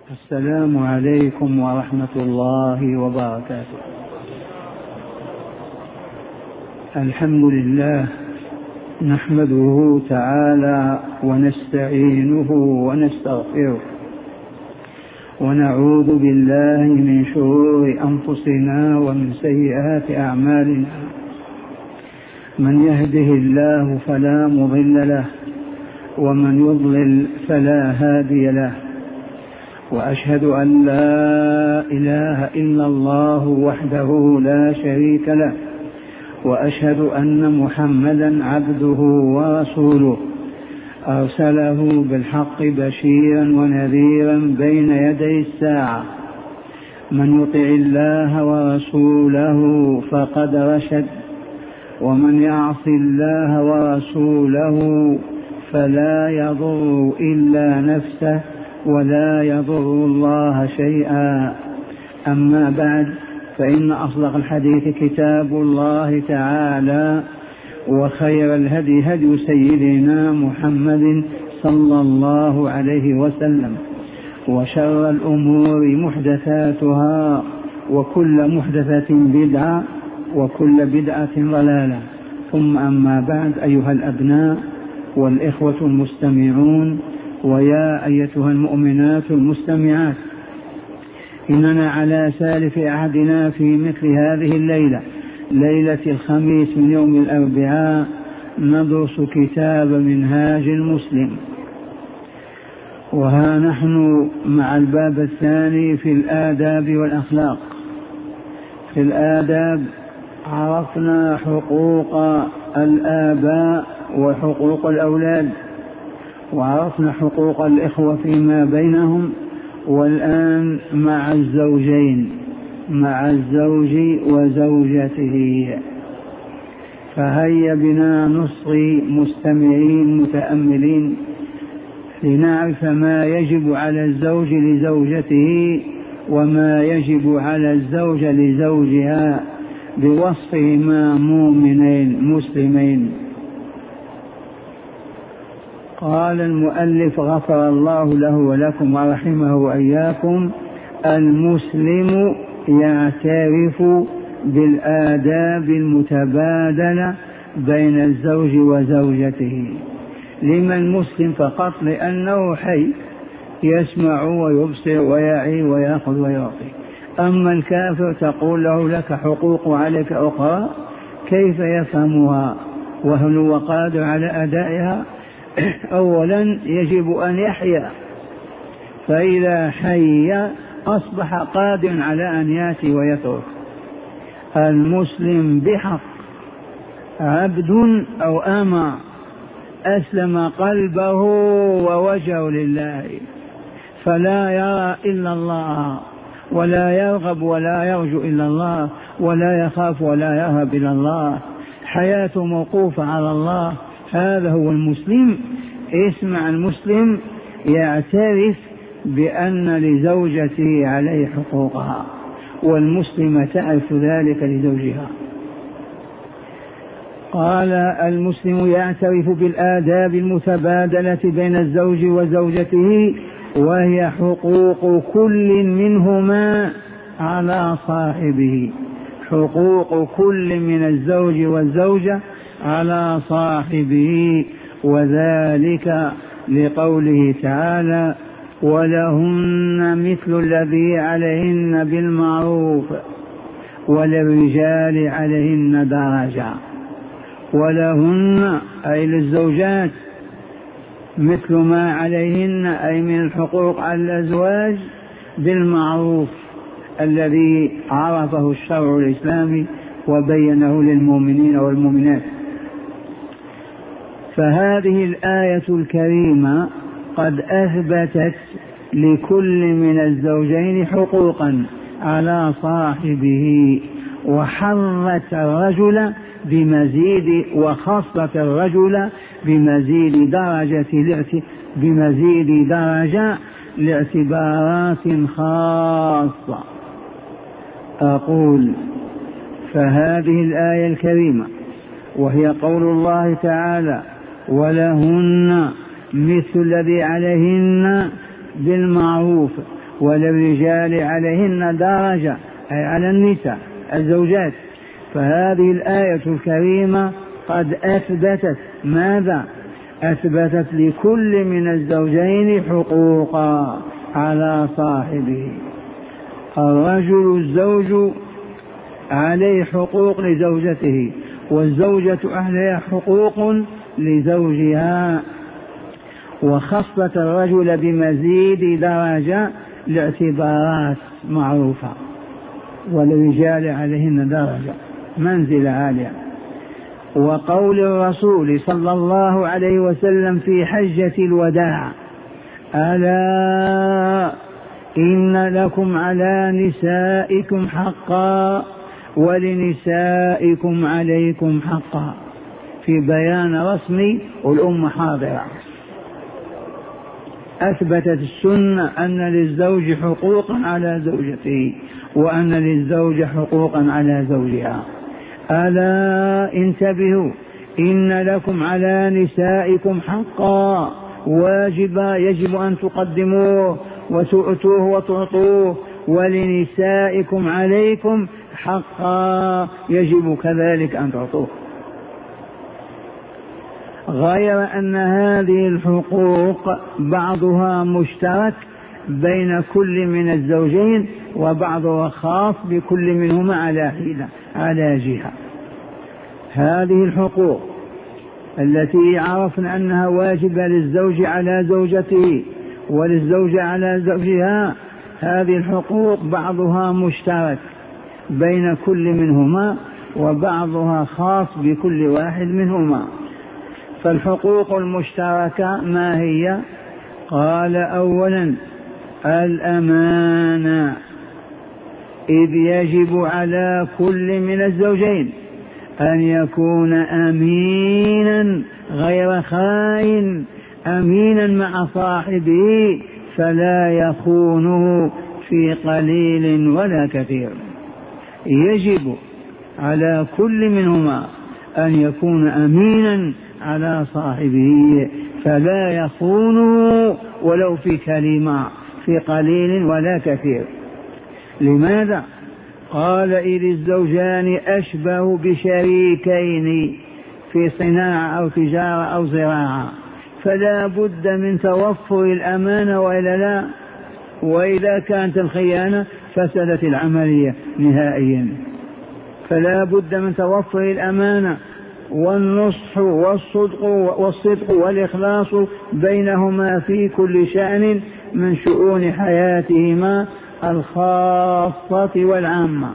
السلام عليكم ورحمة الله وبركاته. الحمد لله نحمده تعالى ونستعينه ونستغفره ونعوذ بالله من شرور أنفسنا ومن سيئات أعمالنا. من يهده الله فلا مضل له ومن يضلل فلا هادي له، وأشهد أن لا إله إلا الله وحده لا شريك له، وأشهد أن محمدا عبده ورسوله أرسله بالحق بشيرا ونذيرا بين يدي الساعة. من يطع الله ورسوله فقد رشد، ومن يعص الله ورسوله فلا يضر إلا نفسه ولا يضر الله شيئا. أما بعد، فإن أصدق الحديث كتاب الله تعالى، وخير الهدي هدي سيدنا محمد صلى الله عليه وسلم، وشر الأمور محدثاتها، وكل محدثة بدعة، وكل بدعة ضلالة. ثم أما بعد، أيها الأبناء والإخوة المستمعون، ويا أيتها المؤمنات المستمعات، إننا على سالف عهدنا في مثل هذه الليلة، ليلة الخميس من يوم الأربعاء، ندرس كتاب منهاج المسلم. وها نحن مع الباب الثاني في الآداب والأخلاق. في الآداب عرفنا حقوق الآباء وحقوق الأولاد، وعرفنا حقوق الإخوة فيما بينهم، والآن مع الزوجين، مع الزوج وزوجته. فهيا بنا نصغي مستمعين متأملين لنعرف ما يجب على الزوج لزوجته وما يجب على الزوجة لزوجها بوصفهما مؤمنين مسلمين. قال المؤلف غفر الله له ولكم ورحمه وإياكم: المسلم يعترف بالآداب المتبادلة بين الزوج وزوجته. لما المسلم فقط؟ لأنه حي، يسمع ويبصر ويعي ويأخذ ويعطي. أما الكافر تقول له لك حقوق عليك أخرى، كيف يفهمها وهل هو قادر على أدائها؟ أولا يجب أن يحيا، فإذا حي أصبح قادر على أن يأتي ويترك. المسلم بحق عبد أو أمة أسلم قلبه ووجهه لله، فلا يرى إلا الله، ولا يرغب ولا يرجو إلا الله، ولا يخاف ولا يهب إلا الله، حياته موقوفة على الله. هذا هو المسلم. اسمع، المسلم يعترف بأن لزوجته عليه حقوقها، والمسلمة تعرف ذلك لزوجها. قال: المسلم يعترف بالآداب المتبادلة بين الزوج وزوجته، وهي حقوق كل منهما على صاحبه. حقوق كل من الزوج والزوجة على صاحبه، وذلك لقوله تعالى: ولهن مثل الذي عليهن بالمعروف وللرجال عليهن درجة. ولهن أي للزوجات مثل ما عليهن أي من الحقوق على الأزواج بالمعروف الذي عرفه الشرع الإسلامي وبينه للمؤمنين والمؤمنات. فهذه الآية الكريمة قد أثبتت لكل من الزوجين حقوقا على صاحبه، وحرت الرجل بمزيد، وخصت الرجل بمزيد درجة لاعتبارات خاصة. أقول: فهذه الآية الكريمة وهي قول الله تعالى: ولهن مثل الذي عليهن بالمعروف وللرجال عليهن درجة أي على النساء الزوجات. فهذه الآية الكريمة قد أثبتت ماذا؟ أثبتت لكل من الزوجين حقوقا على صاحبه. الرجل الزوج عليه حقوق لزوجته، والزوجة عليها حقوق لزوجها، وخصت الرجل بمزيد درجة لاعتبارات معروفة، وللرجال عليهن درجة منزلة عالية. وقول الرسول صلى الله عليه وسلم في حجة الوداع: ألا إن لكم على نسائكم حقا ولنسائكم عليكم حقا، في بيان رسمي والأمة حاضرة. أثبتت السنة أن للزوج حقوقا على زوجته، وأن للزوجة حقوقا على زوجها. ألا انتبهوا إن لكم على نسائكم حقا واجبا يجب أن تقدموه وتؤتوه وتعطوه، ولنسائكم عليكم حقا يجب كذلك أن تعطوه. غير أن هذه الحقوق بعضها مشترك بين كل من الزوجين، وبعضها خاص بكل منهما على جهة. هذه الحقوق التي عرفنا أنها واجبة للزوج على زوجته وللزوجة على زوجها، هذه الحقوق بعضها مشترك بين كل منهما، وبعضها خاص بكل واحد منهما. فالحقوق المشتركة ما هي؟ قال: أولا الأمانة، إذ يجب على كل من الزوجين أن يكون أمينا غير خائن، أمينا مع صاحبه فلا يخونه في قليل ولا كثير. يجب على كل منهما أن يكون أمينا على صاحبه فلا يخونه ولو في كلمة، في قليل ولا كثير. لماذا؟ قال: إذ الزوجان أشبه بشريكين في صناعة أو تجارة أو زراعة، فلا بد من توفر الأمانة وإلا لا، وإذا كانت الخيانة فسدت العملية نهائيا. فلا بد من توفر الأمانة والنصح والصدق والإخلاص بينهما في كل شأن من شؤون حياتهما الخاصة والعامة.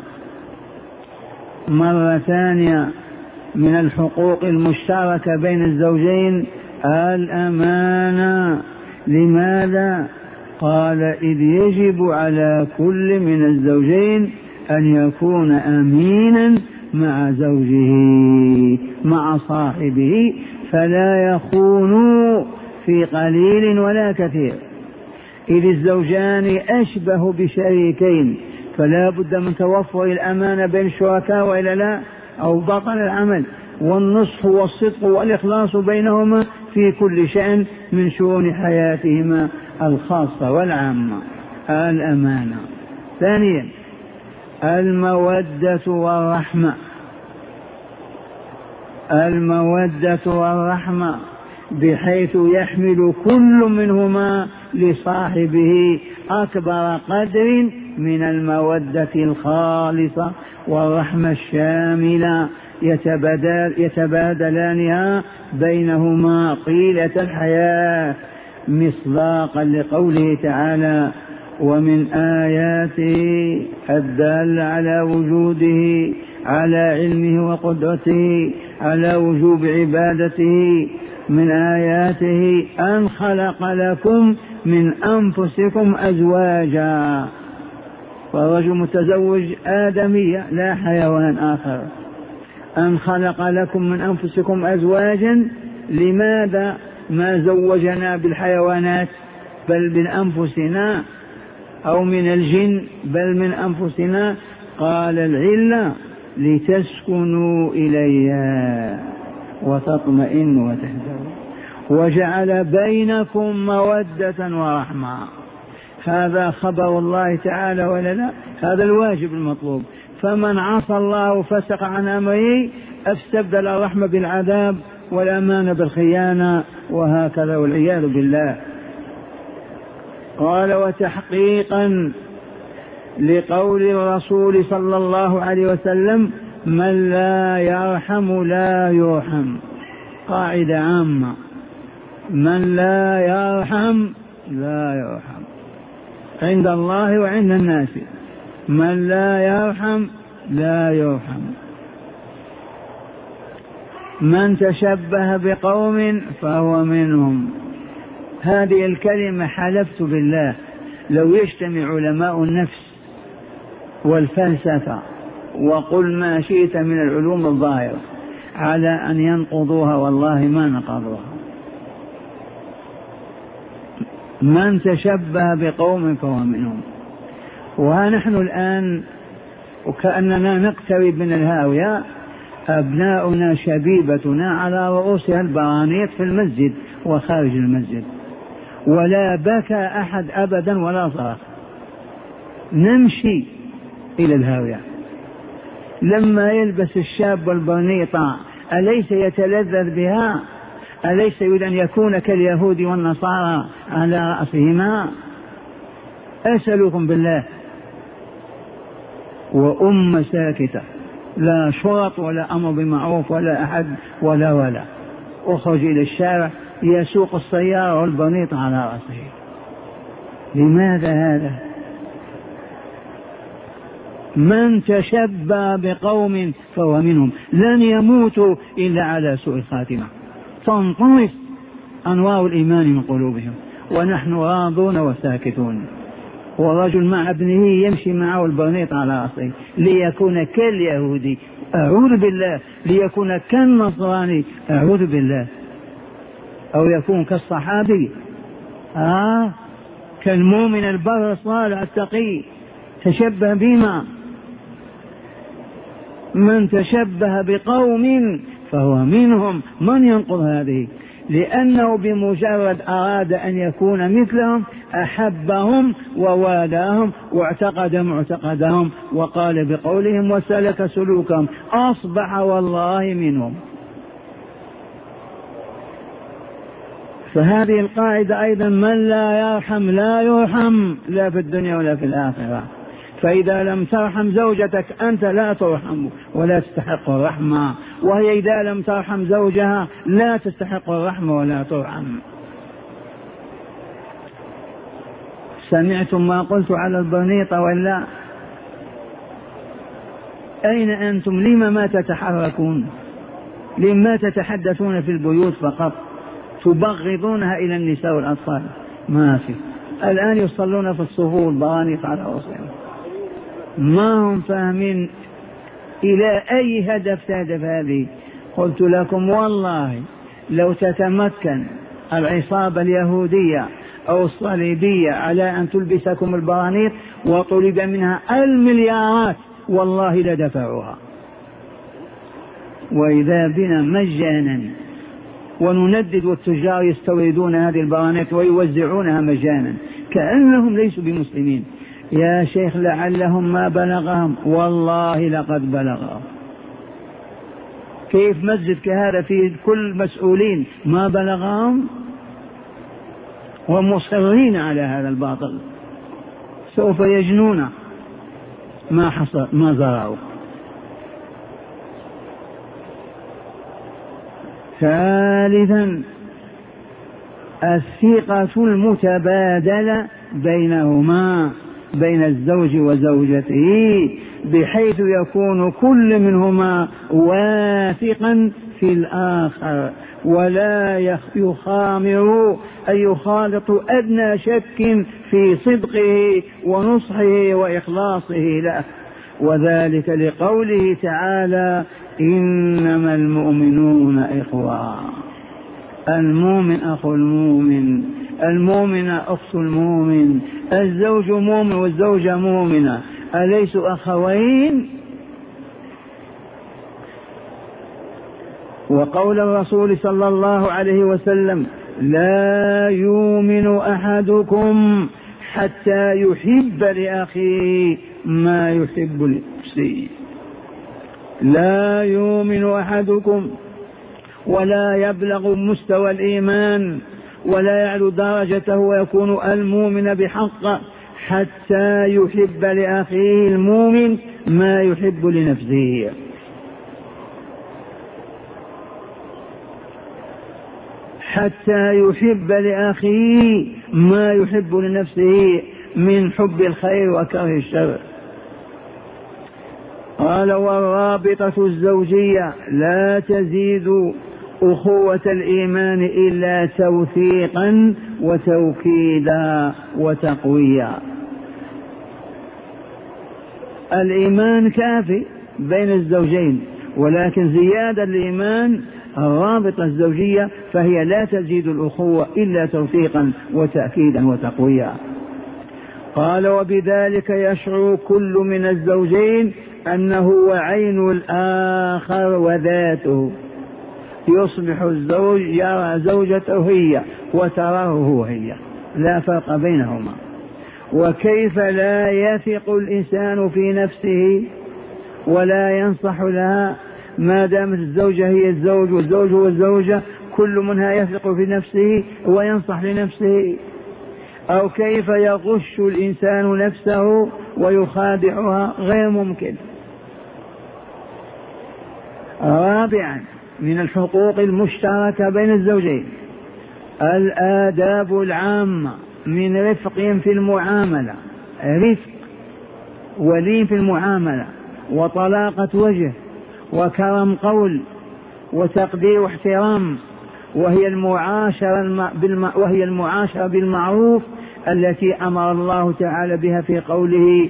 مرة ثانية من الحقوق المشتركة بين الزوجين الأمانة. لماذا؟ قال: إذ يجب على كل من الزوجين أن يكون أمينا مع زوجه مع صاحبه فلا يخونوا في قليل ولا كثير. إذ الزوجان أشبه بشريكين، فلا بد من توفر الأمانة بين الشركاء وإلا لا، أو بطل العمل، والنصح والصدق والإخلاص بينهما في كل شأن من شؤون حياتهما الخاصة والعامة. الأمانة. ثانيا المودة والرحمة. المودة والرحمة بحيث يحمل كل منهما لصاحبه أكبر قدر من المودة الخالصة والرحمة الشاملة، يتبادلانها بينهما طيلة الحياة، مصداقا لقوله تعالى: ومن آياته الدالة على وجوده على علمه وقدرته على وجوب عبادته، من آياته أن خلق لكم من أنفسكم أزواجا. والرجل متزوج آدمية لا حيوان آخر. أن خلق لكم من أنفسكم أزواجا. لماذا ما زوجنا بالحيوانات بل من أنفسنا، أو من الجن بل من أنفسنا؟ قال: العلة لتسكنوا إليها وتطمئنوا وتهدوا، وجعل بينكم مودة ورحمة. هذا خبر الله تعالى ولا لا؟ هذا الواجب المطلوب. فمن عصى الله وفسق عن أمره استبدل الرحمة بالعذاب والأمان بالخيانة، وهكذا والعياذ بالله. قال: وتحقيقا لقول الرسول صلى الله عليه وسلم: من لا يرحم لا يرحم. قاعدة عامة: من لا يرحم لا يرحم عند الله وعند الناس. من لا يرحم لا يرحم. من تشبه بقوم فهو منهم. هذه الكلمة حلفت بالله لو يجتمع علماء النفس والفلسفة وقل ما شئت من العلوم الظاهرة على أن ينقضوها والله ما نقضوها. من تشبه بقوم فهو منهم. ونحن الآن وكأننا نقترب من الهاوية، أبناؤنا شبيبتنا على رؤوسها البرانيط في المسجد وخارج المسجد، ولا بكى أحد أبدا ولا صرخ. نمشي إلى الهاوية. لما يلبس الشاب البرنيطة أليس يتلذذ بها؟ أليس يريد أن يكون كاليهود والنصارى على رأسهما؟ أسألكم بالله. وأمة ساكتة، لا شرط ولا أمر بمعروف ولا أحد ولا أخرج إلى الشارع يسوق السيارة والبرنيط على رأسه. لماذا هذا؟ من تشبه بقوم فهو منهم. لن يموتوا إلا على سوء الخاتمة، تنطمس أنوار الإيمان من قلوبهم، ونحن راضون وساكتون. ورجل مع ابنه يمشي معه البرنيط على رأسه ليكون كاليهودي، أعوذ بالله، ليكون كالنصراني، أعوذ بالله، أو يكون كالصحابي كالمؤمن البر الصالح التقي. تشبه بما؟ من تشبه بقوم فهو منهم. من ينقض هذه؟ لأنه بمجرد أراد أن يكون مثلهم أحبهم ووالاهم واعتقد معتقدهم وقال بقولهم وسلك سلوكهم، أصبح والله منهم. فهذه القاعدة أيضا: من لا يرحم لا يرحم، لا في الدنيا ولا في الآخرة. فإذا لم ترحم زوجتك أنت لا ترحم ولا تستحق الرحمة، وهي إذا لم ترحم زوجها لا تستحق الرحمة ولا ترحم. سمعتم ما قلت على البرنيطة ولا؟ أين أنتم؟ لما ما تتحركون؟ لما تتحدثون في البيوت فقط؟ تبغضونها إلى النساء والأطفال. ما في. الآن يصلون في الصفوف البرانيط على رؤوسهم، ما هم فاهمين إلى أي هدف تهدف هذه. قلت لكم والله لو تتمكن العصابة اليهودية أو الصليبية على أن تلبسكم البرانيط وطلب منها المليارات والله لدفعوها، وإذا بنا مجانا ونندد والتجار يستوردون هذه البرانيط ويوزعونها مجانا كأنهم ليسوا بمسلمين. يا شيخ لعلهم ما بلغهم، والله لقد بلغهم. كيف مسجد كهذا فيه كل مسؤولين ما بلغهم ومصرين على هذا الباطل؟ سوف يجنون ما حصل ما زرعوا. ثالثا الثقة المتبادلة بينهما، بين الزوج وزوجته، بحيث يكون كل منهما واثقا في الآخر ولا يخامر أي يخالط أدنى شك في صدقه ونصحه وإخلاصه له. وذلك لقوله تعالى: إنما المؤمنون إخوة. المؤمن أخو المؤمن، المؤمنة أخت المؤمن، الزوج مؤمن والزوجة مؤمنة، أليسوا أخوين؟ وقول الرسول صلى الله عليه وسلم: لا يؤمن أحدكم حتى يحب لأخيه ما يحب لنفسه. لا يؤمن أحدكم ولا يبلغ مستوى الإيمان ولا يعلو درجته ويكون المؤمن بحق حتى يحب لأخيه المؤمن ما يحب لنفسه. حتى يحب لأخيه ما يحب لنفسه من حب الخير وكره الشر. قال والرابطة الزوجية لا تزيد أخوة الإيمان إلا توثيقا وتوكيدا وتقويا. الإيمان كافي بين الزوجين، ولكن زيادة الإيمان الرابطة الزوجية فهي لا تزيد الأخوة إلا توثيقا وتأكيدا وتقويا. قال وبذلك يشعر كل من الزوجين أنه هو عين الآخر وذاته. يصبح الزوج يرى زوجته هي وتراه هو هي، لا فرق بينهما. وكيف لا يثق الإنسان في نفسه ولا ينصح لها ما دامت الزوجة هي الزوج والزوج هو الزوجة، كل منها يثق في نفسه وينصح لنفسه؟ أو كيف يغش الإنسان نفسه ويخادعها؟ غير ممكن. رابعا من الحقوق المشتركة بين الزوجين الآداب العامة من رفق في المعاملة، رفق ولين في المعاملة وطلاقة وجه وكرم قول وتقدير واحترام، وهي المعاشرة بالمعروف التي أمر الله تعالى بها في قوله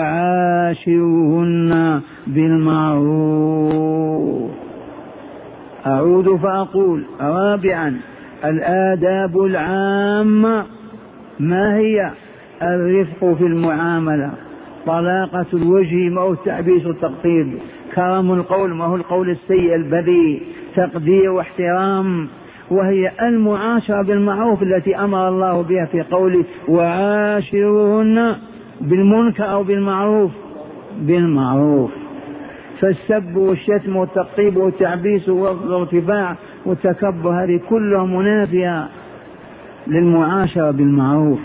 وعاشروهن بالمعروف. أعود فأقول رابعا الآداب العامة. ما هي؟ الرفق في المعاملة، طلاقة الوجه ما هو التعبيس والتقطيب، كرم القول ما هو القول السيء البذيء، تقدير واحترام، وهي المعاشرة بالمعروف التي أمر الله بها في قوله وعاشروهن بالمنكر أو بالمعروف؟ بالمعروف. فالسب والشتم والتقطيب والتعبيس والارتفاع والتكبر هذه كلها منافية للمعاشرة بالمعروف.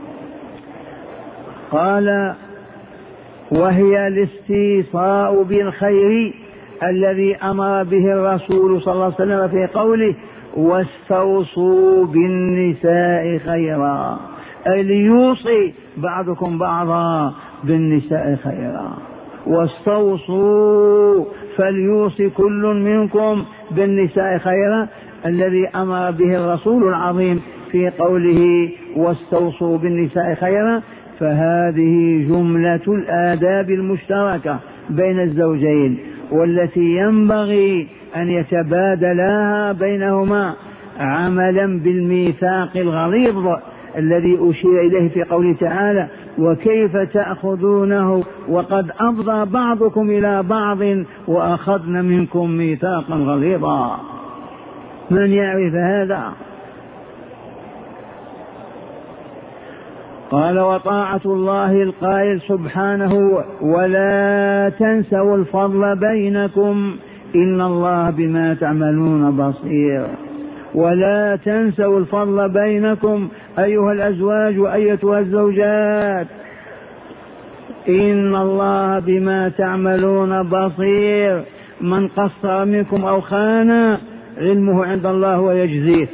قال وهي الاستيصاء بالخير الذي أمر به الرسول صلى الله عليه وسلم في قوله واستوصوا بالنساء خيرا، أي ليوصي بعضكم بعضا بالنساء خيرا. واستوصوا فليوصي كل منكم بالنساء خيرا الذي أمر به الرسول العظيم في قوله واستوصوا بالنساء خيرا. فهذه جملة الآداب المشتركة بين الزوجين والتي ينبغي أن يتبادلاها بينهما عملا بالميثاق الغليظ الذي أشير إليه في قوله تعالى وكيف تأخذونه وقد أفضى بعضكم إلى بعض وأخذن منكم ميثاقا غليظا. من يعرف هذا؟ قال وطاعة الله القائل سبحانه ولا تنسوا الفضل بينكم إن الله بما تعملون بصير. ولا تنسوا الفضل بينكم أيها الأزواج وأيتها الزوجات، إن الله بما تعملون بصير. من قصر منكم أو خان علمه عند الله ويجزيه.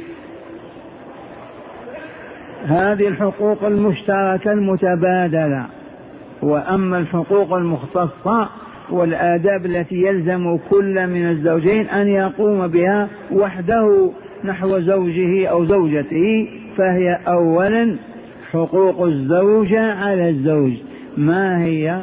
هذه الحقوق المشتركة المتبادلة. وأما الحقوق المختصة والآداب التي يلزم كل من الزوجين أن يقوم بها وحده نحو زوجه أو زوجته، فهي أولا حقوق الزوجة على الزوج. ما هي؟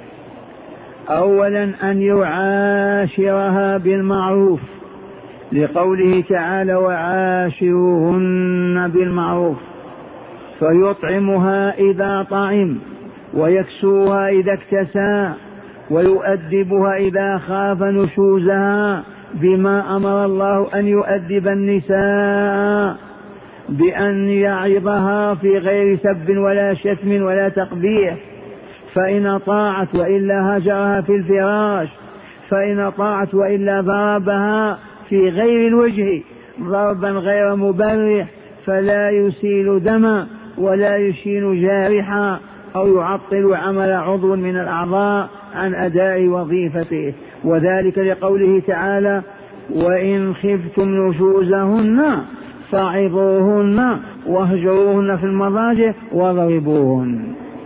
أولا أن يعاشرها بالمعروف لقوله تعالى وعاشروهن بالمعروف، فيطعمها إذا طعم ويكسوها إذا اكتسى ويؤدبها إذا خاف نشوزها بما أمر الله أن يؤدب النساء بأن يعظها في غير سب ولا شتم ولا تقبيح، فإن أطاعت وإلا هجرها في الفراش، فإن أطاعت وإلا ضربها في غير الوجه ضربا غير مبرح، فلا يسيل دما ولا يشين جارحا أو يعطل عمل عضو من الأعضاء عن أداء وظيفته. وذلك لقوله تعالى: وإن خفتم نشوزهن فعظوهن واهجروهن في المضاجع واضربوهن.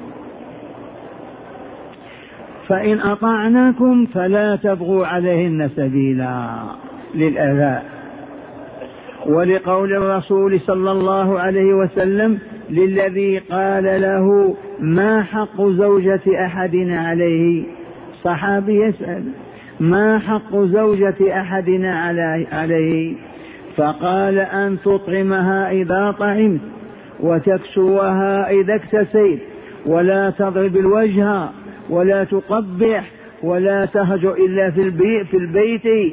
فإن أطعناكم فلا تبغوا عليهن سبيلا للأذى. ولقول الرسول صلى الله عليه وسلم للذي قال له: ما حق زوجة أحدنا عليه؟ صحابي يسأل: ما حق زوجة أحدنا عليه؟ فقال: أن تطعمها إذا طعمت، وتكسوها إذا اكتسيت، ولا تضرب الوجه، ولا تقبح، ولا تهجر إلا في البيت،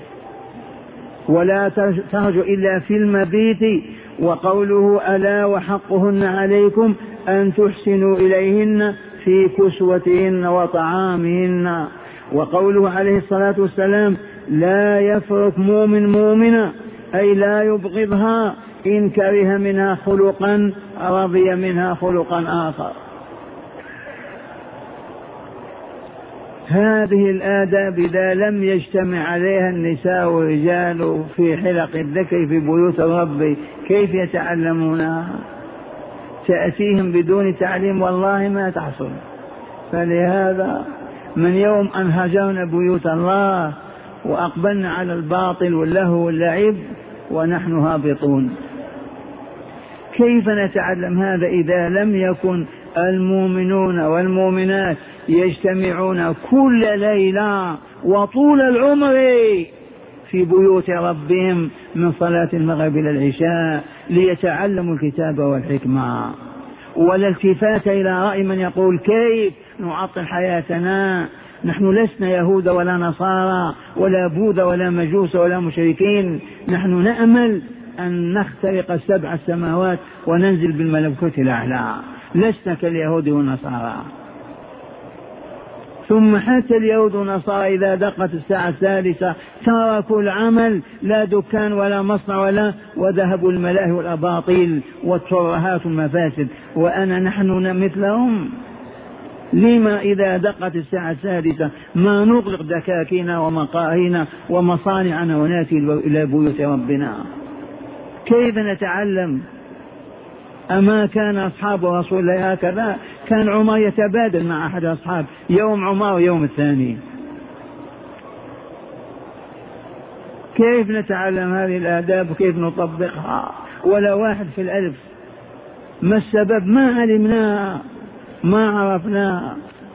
ولا تهجر إلا في المبيت. وقوله: ألا وحقهن عليكم أن تحسنوا إليهن في كسوتهن وطعامهن. وقوله عليه الصلاة والسلام: لا يفرق مؤمن مؤمنة، أي لا يبغضها إن كره منها خلقا رضي منها خلقا آخر. هذه الآداب إذا لم يجتمع عليها النساء والرجال في حلق الذكر في بيوت الرب كيف يتعلمونها؟ تأتيهم بدون تعليم والله ما تحصل. فلهذا من يوم أن هجرنا بيوت الله وأقبلنا على الباطل واللهو واللعب ونحن هابطون. كيف نتعلم هذا إذا لم يكن المؤمنون والمؤمنات يجتمعون كل ليلة وطول العمر في بيوت ربهم من صلاة المغرب إلى العشاء ليتعلموا الكتاب والحكمة، ولا التفات إلى رأي من يقول كيف نعطل حياتنا؟ نحن لسنا يهود ولا نصارى ولا بوذا ولا مجوس ولا مشركين، نحن نأمل أن نخترق 7 السماوات وننزل بالملكوت الأعلى، لسنا كاليهود والنصارى. ثم حتى اليهود والنصارى إذا دقت الساعة 3 تركوا العمل، لا دكان ولا مصنع وذهبوا الملاهي والأباطيل والترهات والمفاسد، نحن مثلهم. لما إذا دقت الساعة 3 ما نغلق دكاكينا ومقاهينا ومصانعنا ونأتي إلى بيوت ربنا؟ كيف نتعلم؟ أما كان أصحاب رسول الله هكذا؟ كان عمر يتبادل مع أحد أصحاب يوم عمر ويوم الثاني. كيف نتعلم هذه الآداب وكيف نطبقها؟ ولا واحد في الألف. ما السبب؟ ما علمناها، ما عرفناها.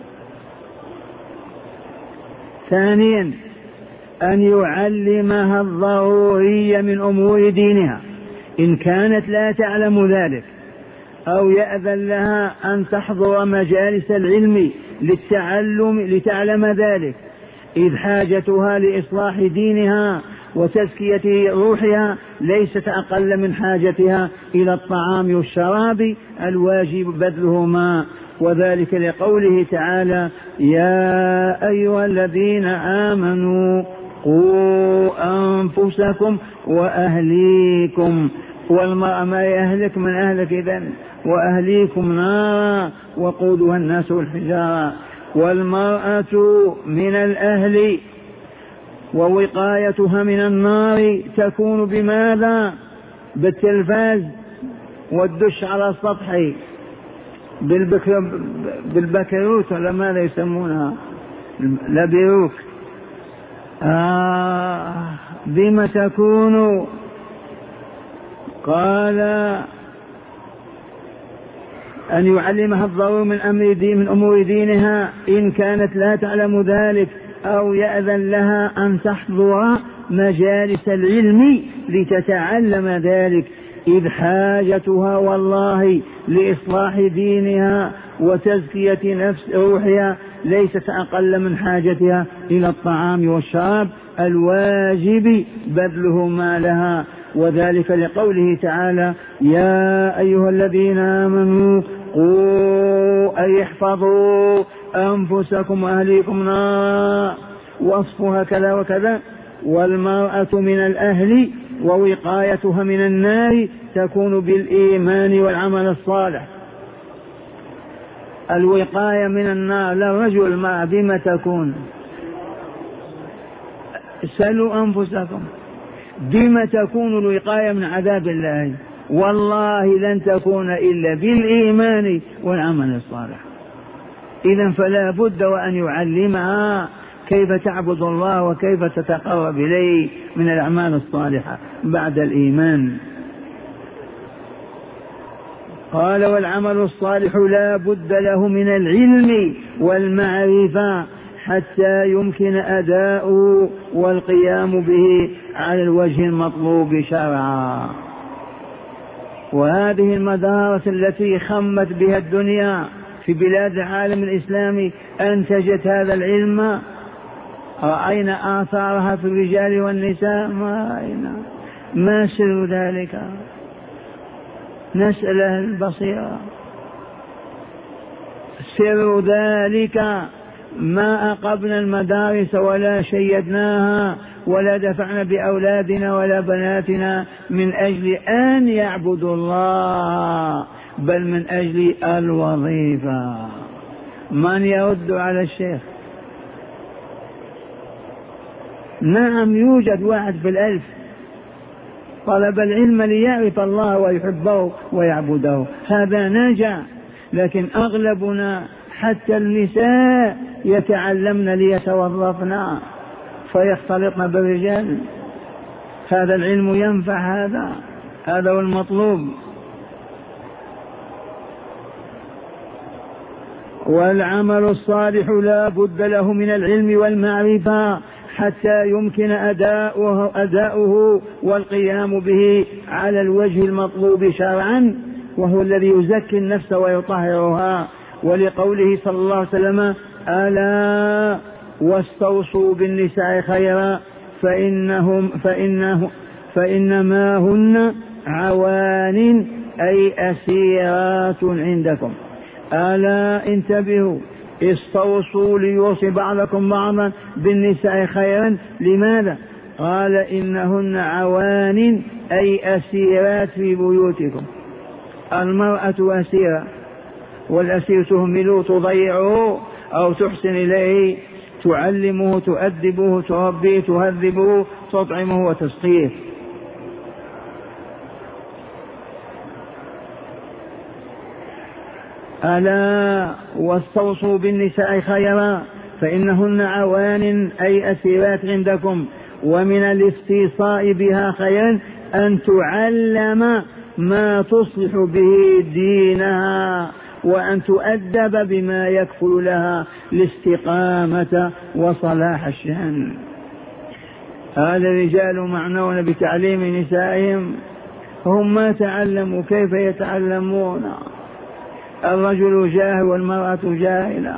ثانيا أن يعلمها الضروري من أمور دينها إن كانت لا تعلم ذلك، أو يأذن لها أن تحضر مجالس العلم لتعلم ذلك، إذ حاجتها لإصلاح دينها وتزكية روحها ليست أقل من حاجتها إلى الطعام والشراب الواجب بذلهما. وذلك لقوله تعالى: يا أيها الذين آمنوا قوا أنفسكم وأهليكم. والمرأة ما يهلك من أهلك إذن، وأهليكم نارا وقودها الناس والحجارة. والمرأة من الأهل ووقايتها من النار تكون بماذا؟ بالتلفاز والدش على السطح، بالبكروت ولا ماذا يسمونها، لا بيروك. بما تكون؟ قال: أن يعلمها الضروري من أمور دينها إن كانت لا تعلم ذلك، أو يأذن لها أن تحضر مجالس العلم لتتعلم ذلك، إذ حاجتها والله لإصلاح دينها وتزكية نفس روحها ليست أقل من حاجتها إلى الطعام والشراب الواجب بذلهما لها. وذلك لقوله تعالى يا أيها الذين آمنوا قوا أي احفظوا أنفسكم وأهليكم نارا وصفها كذا وكذا. والمرأة من الأهل ووقايتها من النار تكون بالإيمان والعمل الصالح. الوقاية من النار للرجل المرأة بما تكون؟ سلوا أنفسكم بما تكون الوقاية من عذاب الله؟ والله لن تكون إلا بالإيمان والعمل الصالح. إذن فلا بد وأن يعلمها كيف تعبد الله وكيف تتقرب إليه من الأعمال الصالحة بعد الإيمان. قال والعمل الصالح لا بد له من العلم والمعرفة حتى يمكن أداؤه والقيام به على الوجه المطلوب شرعا. وهذه المدارس التي خمت بها الدنيا في بلاد العالم الإسلامي أنتجت هذا العلم. رأينا آثارها في الرجال والنساء؟ ما رأينا. ما سر ذلك؟ نسأل أهل البصيرة. سر ذلك ما أقبنا المدارس ولا شيدناها ولا دفعنا بأولادنا ولا بناتنا من أجل أن يعبدوا الله، بل من أجل الوظيفة. من يرد على الشيخ؟ نعم يوجد واحد في الألف طلب العلم ليعرف الله ويحبه ويعبده، هذا نجا. لكن أغلبنا حتى النساء يتعلمن ليتوظفن فيختلطن بالرجال. هذا العلم ينفع؟ هذا هو المطلوب. والعمل الصالح لا بد له من العلم والمعرفة حتى يمكن أداؤه والقيام به على الوجه المطلوب شرعا، وهو الذي يزكي النفس ويطهرها. ولقوله صلى الله عليه وسلم ألا واستوصوا بالنساء خيرا فإنما هن عوان أي أسيرات عندكم. ألا انتبهوا، استوصوا ليوصي بعضكم بعضا بالنساء خيرا. لماذا؟ قال إنهن عوان أي أسيرات في بيوتكم. المرأة أسيرة، والأسير تهمله تضيعه أو تحسن إليه، تعلمه تؤدبه تربيه تهذبه تطعمه وتسقيه. ألا واستوصوا بالنساء خيرا فإنهن عوان أي أسيرات عندكم. ومن الاستيصاء بها خيرا أن تعلم ما تصلح به دينها وأن تؤدب بما يكفل لها الاستقامة وصلاح الشأن. هذا الرجال معنون بتعليم نسائهم، هم ما تعلموا، كيف يتعلمون؟ الرجل جاهل والمرأة جاهلة.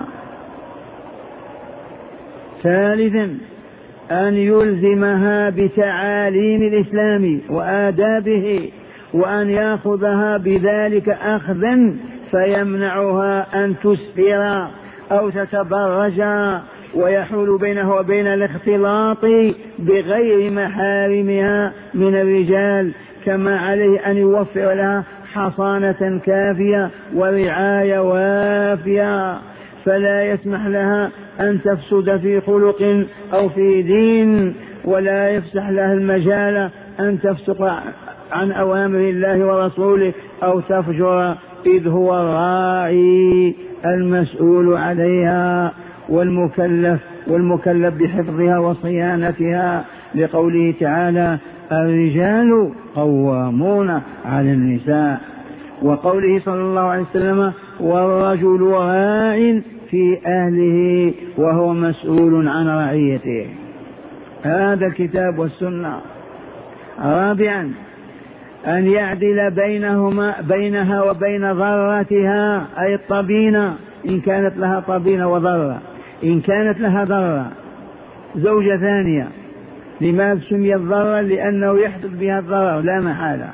ثالثا أن يلزمها بتعاليم الإسلام وآدابه، وأن يأخذها بذلك أخذا فيمنعها أن تسفر أو تتبرج ويحول بينه وبين الاختلاط بغير محارمها من الرجال، كما عليه أن يوفر لها حصانة كافية ورعاية وافية، فلا يسمح لها أن تفسد في خلق أو في دين، ولا يفسح لها المجال أن تفسق عن أوامر الله ورسوله أو تفجر، إذ هو الراعي المسؤول عليها والمكلف بحفظها وصيانتها، لقوله تعالى الرجال قوامون على النساء، وقوله صلى الله عليه وسلم والرجل راع في أهله وهو مسؤول عن رعيته. هذا الكتاب والسنة. رابعا أن يعدل بينها وبين ضرتها أي الطبينة، إن كانت لها طبينة وضرة. إن كانت لها ضرة زوجة ثانية لماذا سميت ضرا؟ لأنه يحدث بها الضرر لا محالة.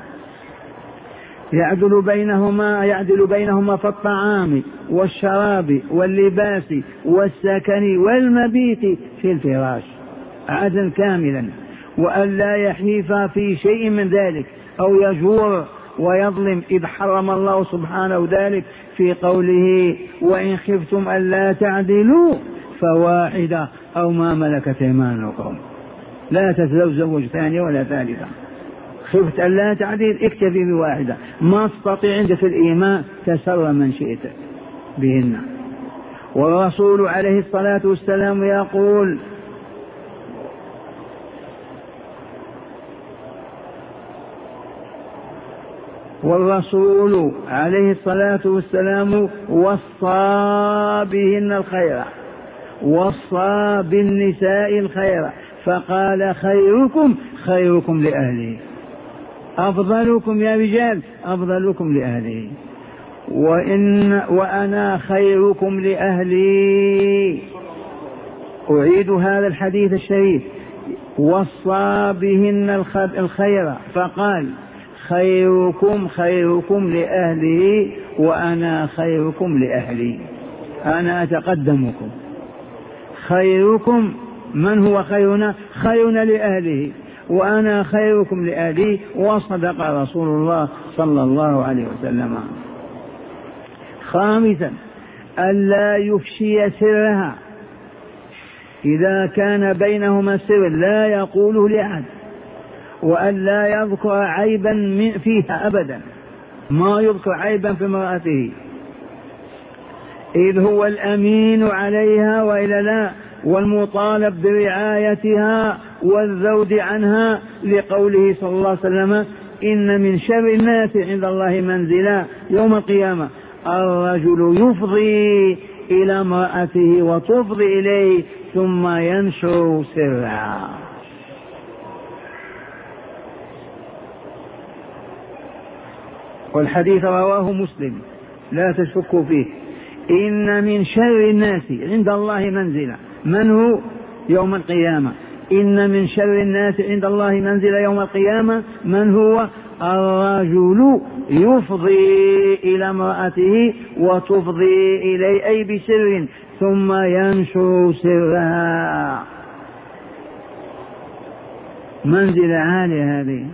يعدل بينهما في الطعام والشراب واللباس والسكن والمبيت في الفراش عدلا كاملا، وأن لا يحيف في شيء من ذلك أو يجور ويظلم، إذ حرم الله سبحانه ذلك في قوله وإن خفتم ألا تعدلوا فواحدة أو ما ملكت أيمانكم، لا تتزوج ثانية ولا ثالثة. خفت ألا تعدل اكتفي بواحدة، ما تستطيع عندك الإيمان تسر من شئت بهن. والرسول عليه الصلاة والسلام يقول والرسول عليه الصلاة والسلام وصى بهن الخير، وصى بالنساء الخير، فقال خيركم خيركم لأهله، أفضلكم يا رجال أفضلكم لأهله، وأنا خيركم لأهلي. أعيد هذا الحديث الشريف، وصى بهن الخير فقال خيركم خيركم لأهله وأنا خيركم لأهلي، أنا أتقدمكم. خيركم من هو خيرنا؟ خيرنا لأهله، وأنا خيركم لأهلي. وصدق رسول الله صلى الله عليه وسلم. خامسا ألا يفشي سرها، إذا كان بينهما سر لا يقوله لأحد، وأن لا يذكر عيبا فيها أبدا، ما يذكر عيبا في امرأته، إذ هو الأمين عليها وإلا لا، والمطالب برعايتها والذود عنها، لقوله صلى الله عليه وسلم إن من شر الناس عند الله منزلا يوم القيامة الرجل يفضي إلى امرأته وتفضي إليه ثم ينشر سرها. والحديث رواه مسلم لا تشكوا فيه. إن من شر الناس عند الله منزلة، من هو؟ يوم القيامة. إن من شر الناس عند الله منزلة يوم القيامة، من هو؟ الرجل يفضي إلى امرأته وتفضي إليه أي بسر ثم ينشر سرها. منزلة عالية هذه.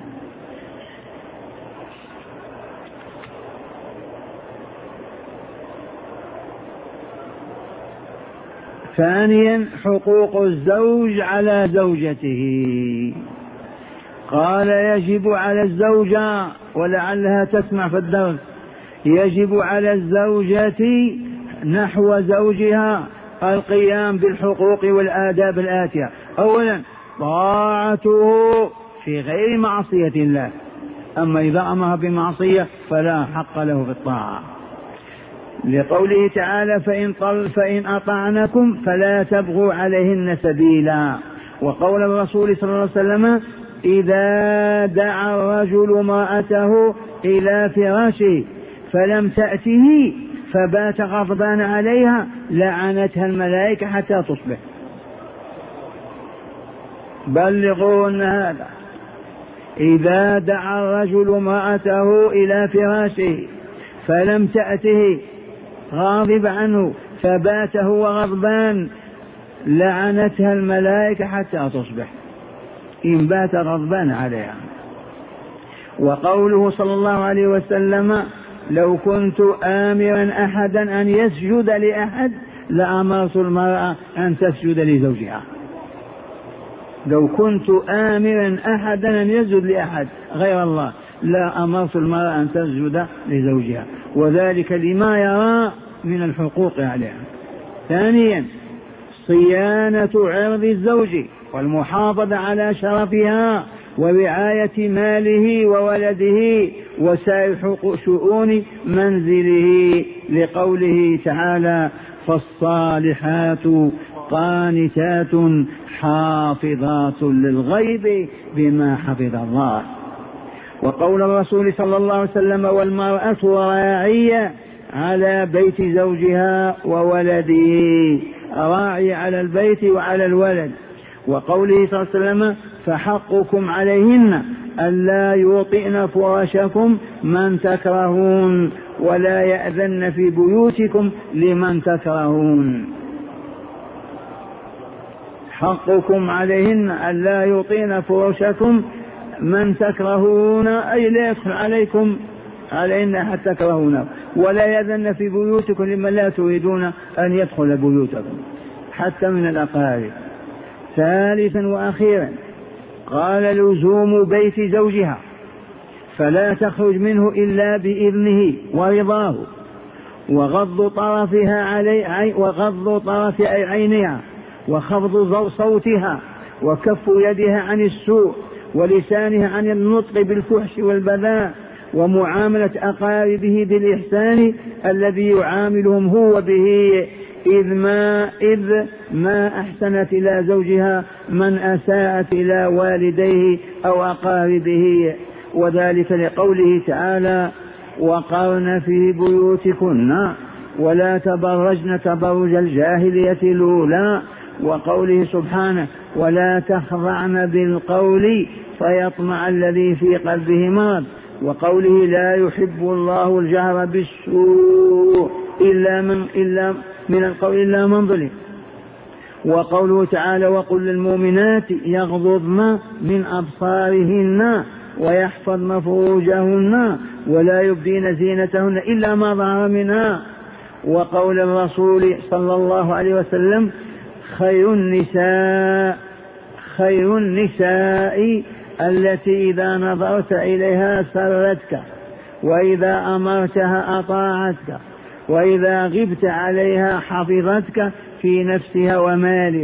ثانيا حقوق الزوج على زوجته. قال يجب على الزوجة، ولعلها تسمع في الدرس، يجب على الزوجة نحو زوجها القيام بالحقوق والآداب الآتية. أولا طاعته في غير معصية الله، أما إذا أمر بمعصية فلا حق له في الطاعة، لقوله تعالى فإن أطعنكم فلا تبغوا عليهن سبيلا. وقول الرسول صلى الله عليه وسلم إذا دعا الرجل امرأته إلى فراشه فلم تأته فبات غضبان عليها لعنتها الملائكة حتى تصبح. بلغوهن هذا. إذا دعا الرجل امرأته إلى فراشه فلم تأته غاضب عنه فبات هو غضبان لعنتها الملائكة حتى تصبح، إن بات غضبان عليها. وقوله صلى الله عليه وسلم لو كنت آمرا أحدا أن يسجد لأحد لأمرت المرأة أن تسجد لزوجها. لو كنت آمرا أحدا أن يسجد لأحد غير الله لا أمرت المرأة أن تسجد لزوجها، وذلك لما يرى من الحقوق عليها. ثانيا صيانة عرض الزوج والمحافظة على شرفها ورعاية ماله وولده وسائر شؤون منزله، لقوله تعالى فالصالحات قانتات حافظات للغيب بما حفظ الله. وقول الرسول صلى الله عليه وسلم والمرأة راعية على بيت زوجها وولده، راعي على البيت وعلى الولد. وقوله صلى الله عليه وسلم فحقكم عليهن ألا يوطئن فراشكم من تكرهون ولا يأذن في بيوتكم لمن تكرهون. حقكم عليهن ألا يوطئن فراشكم من تكرهون أي لا يدخل عليكم عليهن حتى تكرهون ولا يأذن في بيوتكم لمن لا تريدون أن يدخل بيوتكم حتى من الأقارب. ثالثا وأخيرا قال لزوم بيت زوجها فلا تخرج منه إلا بإذنه ورضاه وغض طرف عينها وخفض صوتها وكف يدها عن السوء ولسانها عن النطق بالفحش والبذاء ومعاملة أقاربه بالإحسان الذي يعاملهم هو به إذ ما أحسنت إلى زوجها من أساءت إلى والديه أو أقاربه، وذلك لقوله تعالى وقرن في بيوتكن ولا تبرجن تبرج الجاهلية الأولى، وقوله سبحانه ولا تخضعن بالقول فيطمع الذي في قلبه مرض، وقوله لا يحب الله الجهر بالسوء إلا من القول إلا من ظلم، وقوله تعالى وقل للمؤمنات يغضضن من أبصارهن ويحفظن فروجهن ولا يبدين زينتهن إلا ما ظهر منها، وقول الرسول صلى الله عليه وسلم خير النساء التي إذا نظرت إليها سرتك وإذا أمرتها أطاعتك وإذا غبت عليها حفظتك في نفسها ومالك.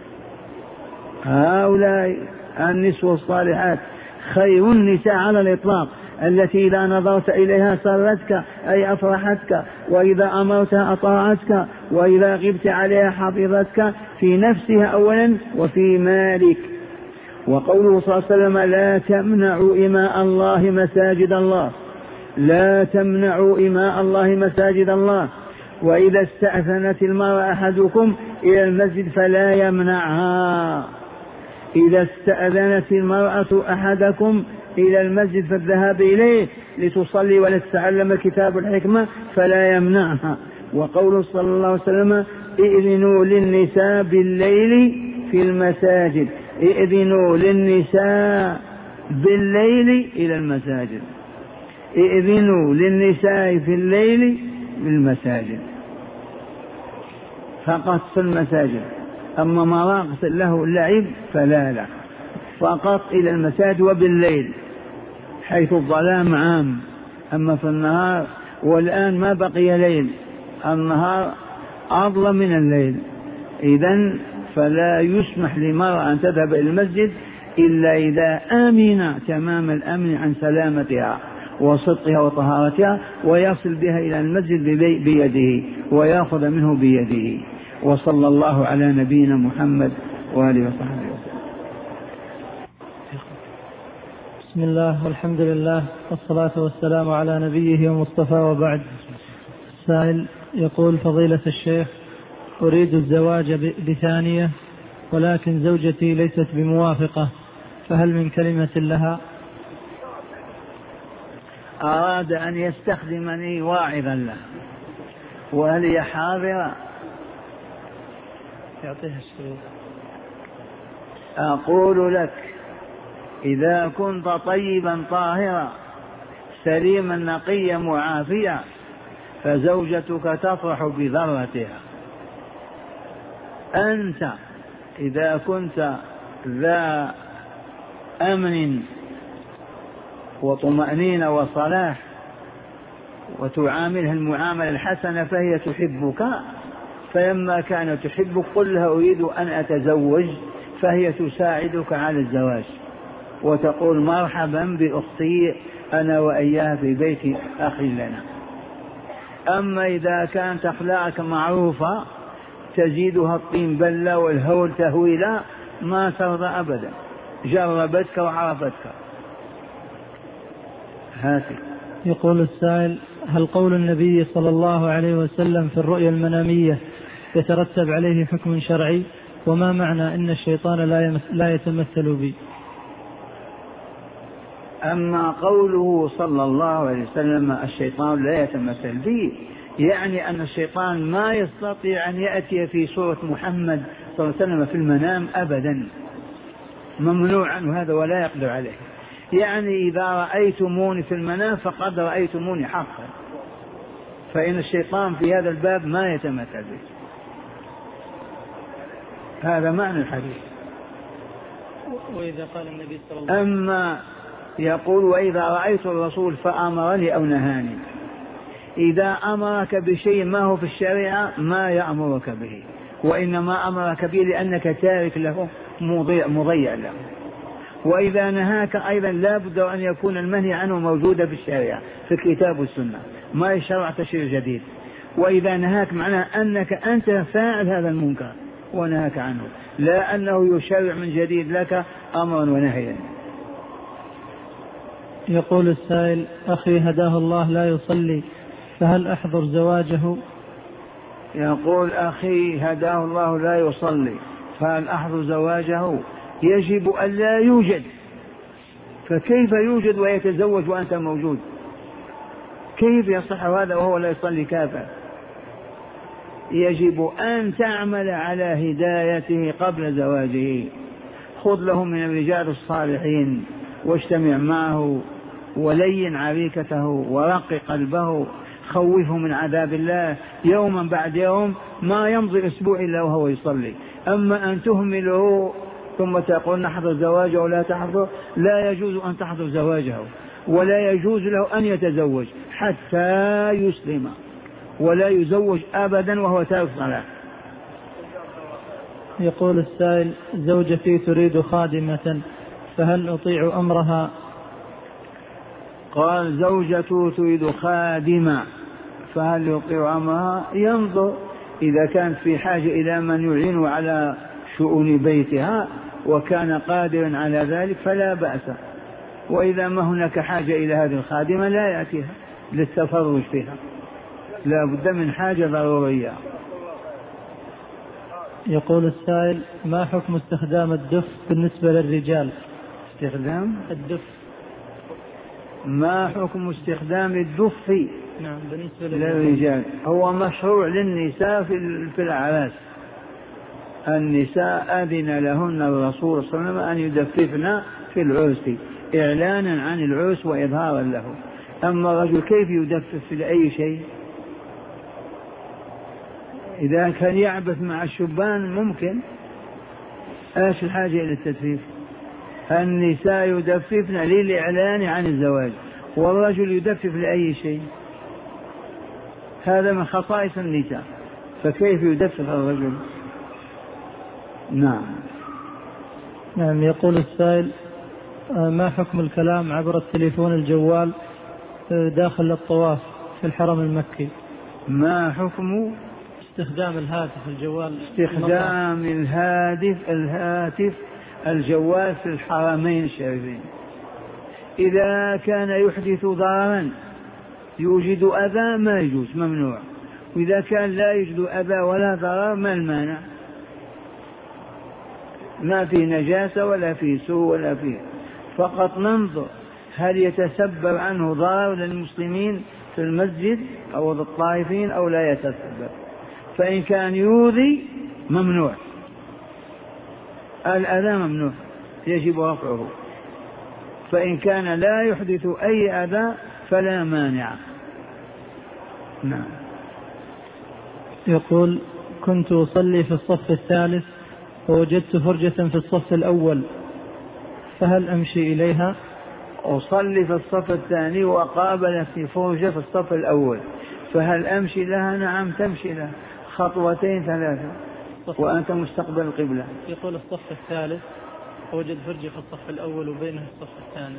هؤلاء النسوة الصالحات خير النساء على الإطلاق، التي إذا نظرت إليها سرتك أي أفرحتك وإذا أمرتها أطاعتك وإذا غبت عليها حفظتك في نفسها أولا وفي مالك. وقوله صلى الله عليه وسلم لا تمنعوا إماء الله مساجد الله، لا تمنعوا إماء الله مساجد الله، وإذا استأذنت المرأة أحدكم إلى المسجد فلا يمنعها، إذا استأذنت المرأة أحدكم إلى المسجد فالذهاب إليه لتصلي ولتتعلم كتاب الحكمة فلا يمنعها. وقوله صلى الله عليه وسلم ائذنوا للنساء بالليل في المساجد، ائذنوا للنساء بالليل إلى المساجد، ائذنوا للنساء في الليل بالمساجد فقط في المساجد، أما مراقص له اللعب فلا لا، فقط إلى المساجد وبالليل حيث الظلام عام، أما في النهار والآن ما بقي ليل، النهار أظلم من الليل، إذن فلا يسمح لمرأة أن تذهب إلى المسجد إلا إذا آمن تمام الأمن عن سلامتها وصدقها وطهارتها ويصل بها إلى المسجد بيده ويأخذ منه بيده. وصلى الله على نبينا محمد وآله وصحبه وسلم. بسم الله والحمد لله والصلاة والسلام على نبيه ومصطفى وبعد. السائل يقول فضيلة الشيخ أريد الزواج بثانية ولكن زوجتي ليست بموافقة، فهل من كلمة لها؟ أراد أن يستخدمني واعظا له وهل هي حاضرة؟ يعطيها الشروط. أقول لك إذا كنت طيبا طاهرا سليما نقيا معافيا فزوجتك تفرح بذرتها. أنت إذا كنت ذا أمن وطمأنينة وصلاح وتعاملها المعاملة الحسنة فهي تحبك، فلما كانت تحبك قل لها أريد أن أتزوج، فهي تساعدك على الزواج وتقول مرحبا بأختي أنا وإياها في بيت أخي لنا. أما إذا كانت أخلاقك معروفة تزيدها الطين بلة والهول تهويلا ما ترضى أبدا، جربتك وعرفتك. هاتي. يقول السائل هل قول النبي صلى الله عليه وسلم في الرؤيا المنامية يترتب عليه حكم شرعي؟ وما معنى إن الشيطان لا يتمثل بي؟ أما قوله صلى الله عليه وسلم الشيطان لا يتمثل بي، يعني أن الشيطان ما يستطيع أن يأتي في صورة محمد صلى الله عليه وسلم في المنام أبدا، ممنوع عنه هذا ولا يقدر عليه. يعني إذا رأيتموني في المنام فقد رأيتموني حقا، فإن الشيطان في هذا الباب ما يتمثل به. هذا معنى الحديث. وإذا قال النبي صلى الله عليه وسلم أما يقول وإذا رأيت الرسول فأمرني أو نهاني، إذا أمرك بشيء ما هو في الشريعة ما يأمرك به، وإنما أمرك به لأنك تارك له مضيع له. وإذا نهاك أيضا لا بد أن يكون المنهي عنه موجودا في الشريعة في الكتاب والسنة، ما يشرع تشريع جديد. وإذا نهاك معناه أنك أنت فاعل هذا المنكر ونهاك عنه، لا أنه يشرع من جديد لك أمرا ونهيا. يقول السائل: أخي هداه الله لا يصلي، فهل أحضر زواجه؟ يقول أخي هداه الله لا يصلي، فهل أحضر زواجه؟ يجب أن لا يوجد، فكيف يوجد ويتزوج وأنت موجود؟ كيف يصح هذا وهو لا يصلي كافر؟ يجب أن تعمل على هدايته قبل زواجه، خذ له من الرجال الصالحين واجتمع معه ولين عريكته ورق قلبه، خوفه من عذاب الله يوما بعد يوم، ما يمضي أسبوع إلا وهو يصلي. أما أن تهمله ثم تقول نحضر زواجه ولا تحضر، لا يجوز أن تحضر زواجه، ولا يجوز له أن يتزوج حتى يسلم، ولا يزوج أبدا وهو تارك صلاة. يقول السائل: زوجتي تريد خادمة، فهل أطيع أمرها؟ قال زوجته تريد خادمة فهل يطيع أمرها؟ ينظر، إذا كانت في حاجة إلى من يعين على شؤون بيتها وكان قادرا على ذلك فلا بأس، وإذا ما هناك حاجة إلى هذه الخادمة لا يأتيها للتفرج فيها، لا بد من حاجة ضرورية. يقول السائل: ما حكم استخدام الدف بالنسبة للرجال؟ استخدام الدف، ما حكم استخدام الدف؟ نعم بالنسبة للرجال. هو مشروع للنساء في الأعراس، النساء أذن لهن الرسول صلى الله عليه وسلم أن يدففن في العرس إعلانا عن العرس وإظهارا له. أما الرجل كيف يدفف في أي شيء؟ إذا كان يعبث مع الشبان ممكن، ايش الحاجة إلى التدفيف؟ النساء يدففن للإعلان عن الزواج، والرجل يدفف لأي شيء؟ هذا من خصائص النساء، فكيف يدفف الرجل؟ نعم. يقول السائل: ما حكم الكلام عبر التليفون الجوال داخل الطواف في الحرم المكي؟ ما حكم استخدام الهاتف الجوال؟ استخدام الهاتف الجوال في الحرمين الشريفين إذا كان يحدث ضررا يوجد أذى ما يجوز، ممنوع. وإذا كان لا يوجد أذى ولا ضرر ما المانع؟ ما فيه نجاسة ولا فيه سوء ولا فيه، فقط ننظر هل يتسبب عنه ضرر للمسلمين في المسجد أو للطائفين أو لا يتسبب. فإن كان يؤذي ممنوع، الأذى ممنوع يجب رفعه. فإن كان لا يحدث أي أذى فلا مانع. نعم. يقول: كنت أصلي في الصف الثالث ووجدت فرجة في الصف الأول، فهل أمشي إليها؟ أصلي في الصف الثاني وقابلت فرجة في الصف الأول، فهل أمشي لها؟ نعم تمشي لها خطوتين ثلاثة وأنت مستقبل القبلة. يقول: الصف الثالث وجد فرجة في الصف الأول وبينه الصف الثاني.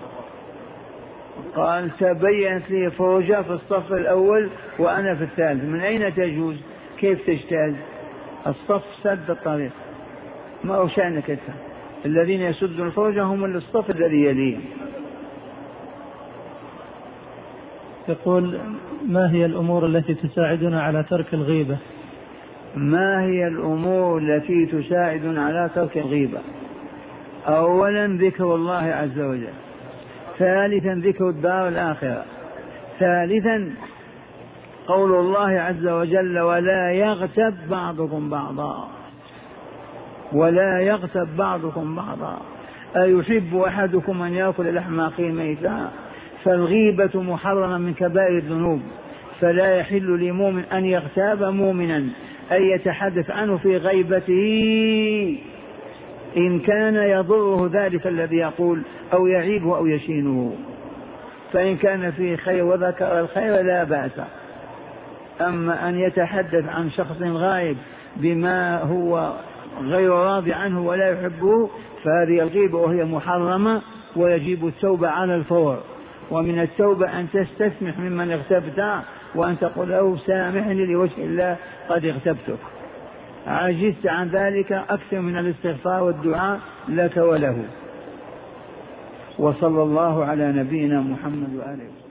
قال تبينت لي فرجة في الصف الأول وأنا في الثالث، من أين تجوز؟ كيف تجتاز؟ الصف سد الطريق، ما هو شأنك أنت. الذين يسدون الفرجة هم الصف الذي يليه. يقول: ما هي الأمور التي تساعدنا على ترك الغيبة؟ ما هي الأمور التي تساعد على ترك الغيبة؟ أولا ذكر الله عز وجل، ثالثا ذكر الدار الآخرة، ثالثا قول الله عز وجل ولا يغتب بعضكم بعضا، ولا يغتب بعضكم بعضا. أيحب أحدكم أن يأكل لحم أخيه ميتا؟ فالغيبة محرمة من كبائر الذنوب، فلا يحل لمؤمن أن يغتاب مؤمنا، أن يتحدث عنه في غيبته إن كان يضره ذلك الذي يقول أو يعيبه أو يشينه. فإن كان فيه خير وذكر الخير لا بأس. أما أن يتحدث عن شخص غائب بما هو غير راضي عنه ولا يحبه فهذه الغيبة وهي محرمة، ويجب التوبة على الفور. ومن التوبة أن تستسمح ممن اغتبت وأن تقول له سامحني لوجه الله قد اغتبتك، عجزت عن ذلك أكثر من الاستغفار والدعاء لك وله. وصلى الله على نبينا محمد وآله.